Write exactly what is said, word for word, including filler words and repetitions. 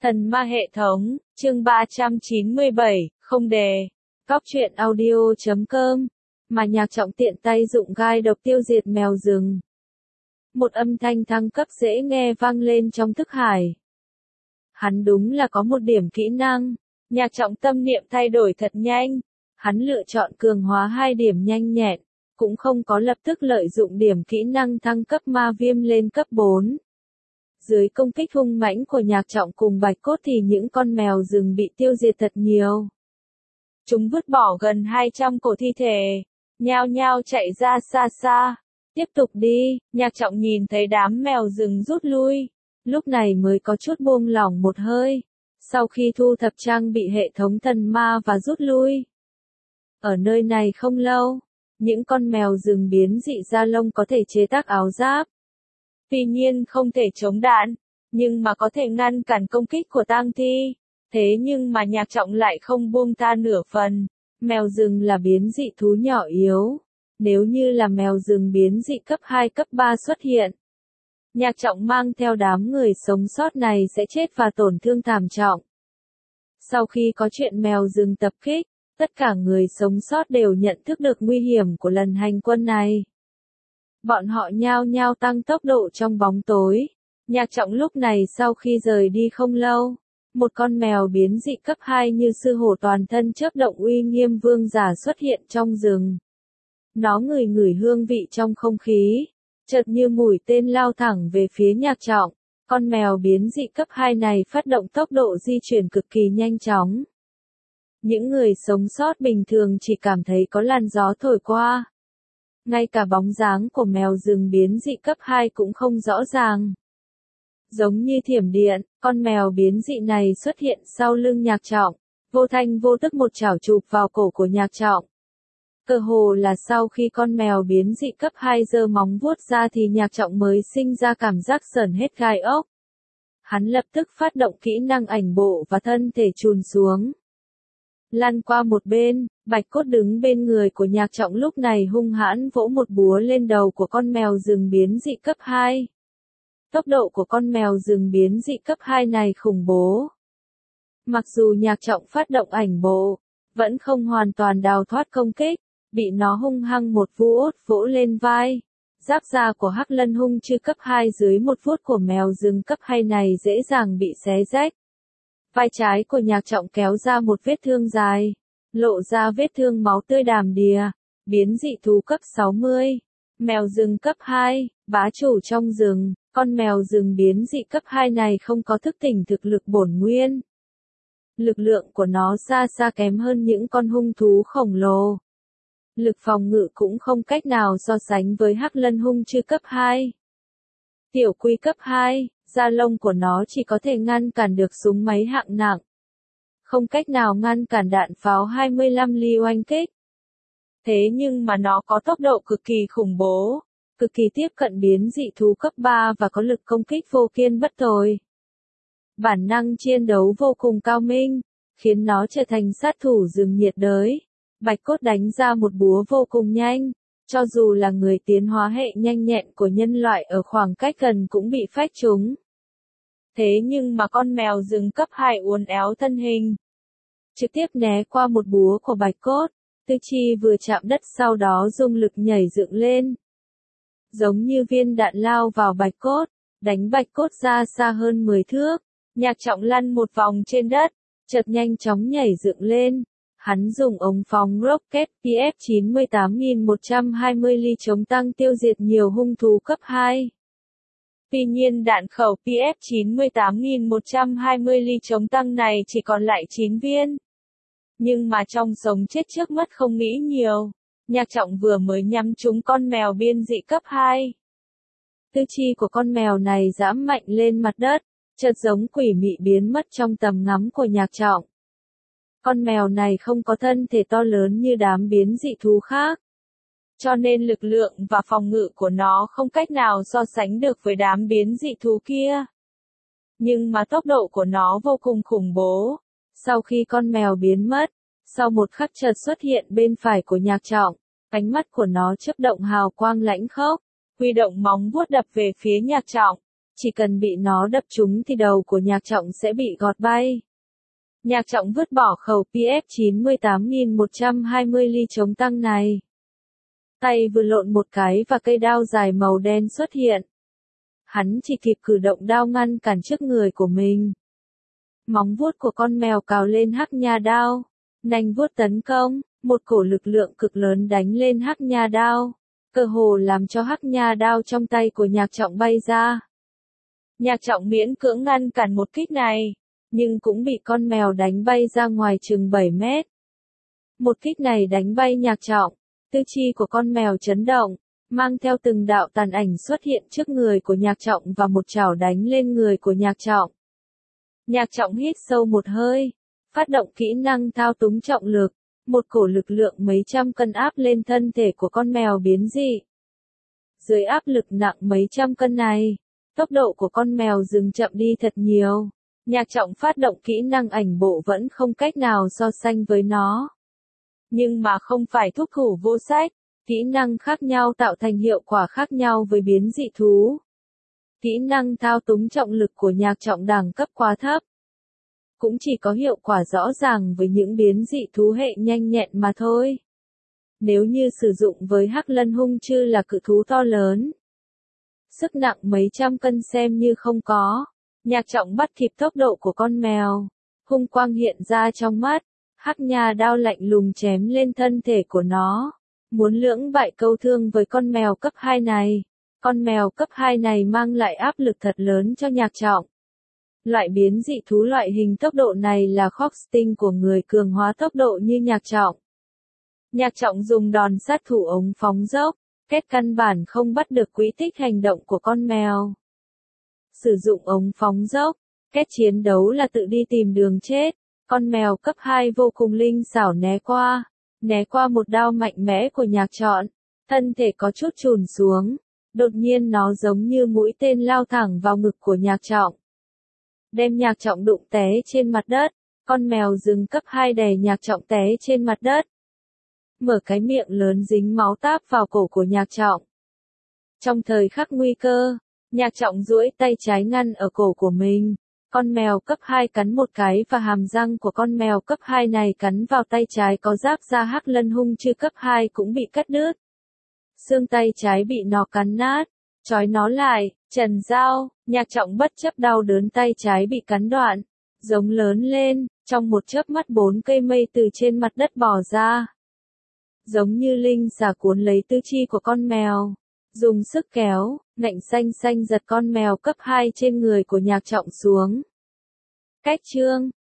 Thần ma hệ thống, chương ba trăm chín mươi bảy, không đề. Cóc truyện audio chấm com. Mà Nhạc Trọng tiện tay dụng gai độc tiêu diệt mèo rừng. Một âm thanh thăng cấp dễ nghe vang lên trong thức hải. Hắn đúng là có một điểm kỹ năng. Nhạc Trọng tâm niệm thay đổi thật nhanh. Hắn lựa chọn cường hóa hai điểm nhanh nhẹn, cũng không có lập tức lợi dụng điểm kỹ năng thăng cấp ma viêm lên cấp bốn. Dưới công kích hung mãnh của Nhạc Trọng cùng Bạch Cốt thì những con mèo rừng bị tiêu diệt thật nhiều. Chúng vứt bỏ gần hai trăm cổ thi thể, nhao nhao chạy ra xa xa. Tiếp tục đi, Nhạc Trọng nhìn thấy đám mèo rừng rút lui, lúc này mới có chút buông lỏng một hơi. Sau khi thu thập trang bị hệ thống thần ma và rút lui. Ở nơi này không lâu, những con mèo rừng biến dị da lông có thể chế tác áo giáp. Tuy nhiên không thể chống đạn, nhưng mà có thể ngăn cản công kích của tang thi. Thế nhưng mà Nhạc Trọng lại không buông tha nửa phần. Mèo rừng là biến dị thú nhỏ yếu. Nếu như là mèo rừng biến dị cấp hai cấp ba xuất hiện, Nhạc Trọng mang theo đám người sống sót này sẽ chết và tổn thương thảm trọng. Sau khi có chuyện mèo rừng tập kích, tất cả người sống sót đều nhận thức được nguy hiểm của lần hành quân này. Bọn họ nhao nhao tăng tốc độ trong bóng tối. Nhạc Trọng lúc này sau khi rời đi không lâu, một con mèo biến dị cấp hai như sư hổ toàn thân chớp động uy nghiêm vương giả xuất hiện trong rừng. Nó ngửi ngửi hương vị trong không khí, chợt như mũi tên lao thẳng về phía Nhạc Trọng. Con mèo biến dị cấp hai này phát động tốc độ di chuyển cực kỳ nhanh chóng. Những người sống sót bình thường chỉ cảm thấy có làn gió thổi qua. Ngay cả bóng dáng của mèo rừng biến dị cấp hai cũng không rõ ràng. Giống như thiểm điện, con mèo biến dị này xuất hiện sau lưng Nhạc Trọng, vô thanh vô tức một chảo chụp vào cổ của Nhạc Trọng. Cơ hồ là sau khi con mèo biến dị cấp hai giơ móng vuốt ra thì Nhạc Trọng mới sinh ra cảm giác sởn hết gai ốc. Hắn lập tức phát động kỹ năng ảnh bộ và thân thể chùn xuống. Lăn qua một bên, Bạch Cốt đứng bên người của Nhạc Trọng lúc này hung hãn vỗ một búa lên đầu của con mèo rừng biến dị cấp hai. Tốc độ của con mèo rừng biến dị cấp hai này khủng bố. Mặc dù Nhạc Trọng phát động ảnh bộ, vẫn không hoàn toàn đào thoát công kích, bị nó hung hăng một vuốt vỗ lên vai. Giáp da của Hắc Lân hung chư cấp hai dưới một vuốt của mèo rừng cấp hai này dễ dàng bị xé rách. Vai trái của Nhạc Trọng kéo ra một vết thương dài, lộ ra vết thương máu tươi đàm đìa. Biến dị thú cấp sáu mươi, mèo rừng cấp hai, bá chủ trong rừng. Con mèo rừng biến dị cấp hai này không có thức tỉnh thực lực bổn nguyên. Lực lượng của nó xa xa kém hơn những con hung thú khổng lồ. Lực phòng ngự cũng không cách nào so sánh với Hắc Lân hung chư cấp hai. Tiểu quy cấp hai, da lông của nó chỉ có thể ngăn cản được súng máy hạng nặng. Không cách nào ngăn cản đạn pháo hai mươi lăm ly oanh kích. Thế nhưng mà nó có tốc độ cực kỳ khủng bố, cực kỳ tiếp cận biến dị thú cấp ba và có lực công kích vô kiên bất tồi. Bản năng chiến đấu vô cùng cao minh, khiến nó trở thành sát thủ rừng nhiệt đới. Bạch Cốt đánh ra một búa vô cùng nhanh, cho dù là người tiến hóa hệ nhanh nhẹn của nhân loại ở khoảng cách gần cũng bị phách trúng. Thế nhưng mà con mèo rừng cấp hai uốn éo thân hình, trực tiếp né qua một búa của Bạch Cốt, tư chi vừa chạm đất sau đó dùng lực nhảy dựng lên. Giống như viên đạn lao vào Bạch Cốt, đánh Bạch Cốt ra xa hơn mười thước. Nhạc Trọng lăn một vòng trên đất, chợt nhanh chóng nhảy dựng lên. Hắn dùng ống phóng rocket P F chín mươi tám nghìn một trăm hai mươi ly chống tăng tiêu diệt nhiều hung thú cấp hai. Tuy nhiên đạn khẩu P F chín mươi tám nghìn một trăm hai mươi ly chống tăng này chỉ còn lại chín viên. Nhưng mà trong sống chết trước mắt không nghĩ nhiều. Nhạc Trọng vừa mới nhắm trúng con mèo biên dị cấp hai. Tư chi của con mèo này giẫm mạnh lên mặt đất, chợt giống quỷ mị biến mất trong tầm ngắm của Nhạc Trọng. Con mèo này không có thân thể to lớn như đám biến dị thú khác, cho nên lực lượng và phòng ngự của nó không cách nào so sánh được với đám biến dị thú kia. Nhưng mà tốc độ của nó vô cùng khủng bố. Sau khi con mèo biến mất, sau một khắc chợt xuất hiện bên phải của Nhạc Trọng, ánh mắt của nó chớp động hào quang lãnh khốc, huy động móng vuốt đập về phía Nhạc Trọng. chỉ cần bị nó đập trúng thì đầu của Nhạc Trọng sẽ bị gọt bay. Nhạc Trọng vứt bỏ khẩu P F chín mươi tám nghìn một trăm hai mươi ly chống tăng này. Tay vừa lộn một cái và cây đao dài màu đen xuất hiện. Hắn chỉ kịp cử động đao ngăn cản trước người của mình. Móng vuốt của con mèo cào lên hắc nha đao. Nanh vuốt tấn công, một cổ lực lượng cực lớn đánh lên hắc nha đao. Cơ hồ làm cho hắc nha đao trong tay của Nhạc Trọng bay ra. Nhạc Trọng miễn cưỡng ngăn cản một kích này, nhưng cũng bị con mèo đánh bay ra ngoài chừng bảy mét. Một kích này đánh bay Nhạc Trọng, tư chi của con mèo chấn động, mang theo từng đạo tàn ảnh xuất hiện trước người của Nhạc Trọng và một chảo đánh lên người của Nhạc Trọng. Nhạc Trọng hít sâu một hơi, phát động kỹ năng thao túng trọng lực, một cổ lực lượng mấy trăm cân áp lên thân thể của con mèo biến dị. Dưới áp lực nặng mấy trăm cân này, tốc độ của con mèo dừng chậm đi thật nhiều. Nhạc Trọng phát động kỹ năng ảnh bộ vẫn không cách nào so sánh với nó. Nhưng mà không phải thúc thủ vô sách, kỹ năng khác nhau tạo thành hiệu quả khác nhau với biến dị thú. Kỹ năng thao túng trọng lực của Nhạc Trọng đẳng cấp quá thấp. Cũng chỉ có hiệu quả rõ ràng với những biến dị thú hệ nhanh nhẹn mà thôi. Nếu như sử dụng với hắc lân hung chư là cự thú to lớn, sức nặng mấy trăm cân xem như không có. Nhạc Trọng bắt kịp tốc độ của con mèo, hung quang hiện ra trong mắt, hắc nha đao lạnh lùng chém lên thân thể của nó, muốn lưỡng bại câu thương với con mèo cấp hai này. Con mèo cấp hai này mang lại áp lực thật lớn cho Nhạc Trọng. Loại biến dị thú loại hình tốc độ này là Khogsting của người cường hóa tốc độ như Nhạc Trọng. Nhạc Trọng dùng đòn sát thủ ống phóng dốc, kết căn bản không bắt được quỹ tích hành động của con mèo. Sử dụng ống phóng dốc, kết chiến đấu là tự đi tìm đường chết. Con mèo cấp hai vô cùng linh xảo né qua, né qua một đao mạnh mẽ của Nhạc Trọng, thân thể có chút chùn xuống, đột nhiên nó giống như mũi tên lao thẳng vào ngực của Nhạc Trọng. Đem Nhạc Trọng đụng té trên mặt đất, con mèo rừng cấp hai đè Nhạc Trọng té trên mặt đất. Mở cái miệng lớn dính máu táp vào cổ của Nhạc Trọng. Trong thời khắc nguy cơ, Nhạc Trọng duỗi tay trái ngăn ở cổ của mình. Con mèo cấp hai cắn một cái và hàm răng của con mèo cấp hai này cắn vào tay trái có giáp da hắc lân hung chư cấp hai cũng bị cắt đứt. Xương tay trái bị nó cắn nát, trói nó lại, trần dao, Nhạc Trọng bất chấp đau đớn tay trái bị cắn đoạn, giống lớn lên, trong một chớp mắt bốn cây mây từ trên mặt đất bò ra. Giống như linh xà cuốn lấy tư chi của con mèo, dùng sức kéo, ngạnh xanh xanh giật con mèo cấp hai trên người của Nhạc Trọng xuống. Cách chương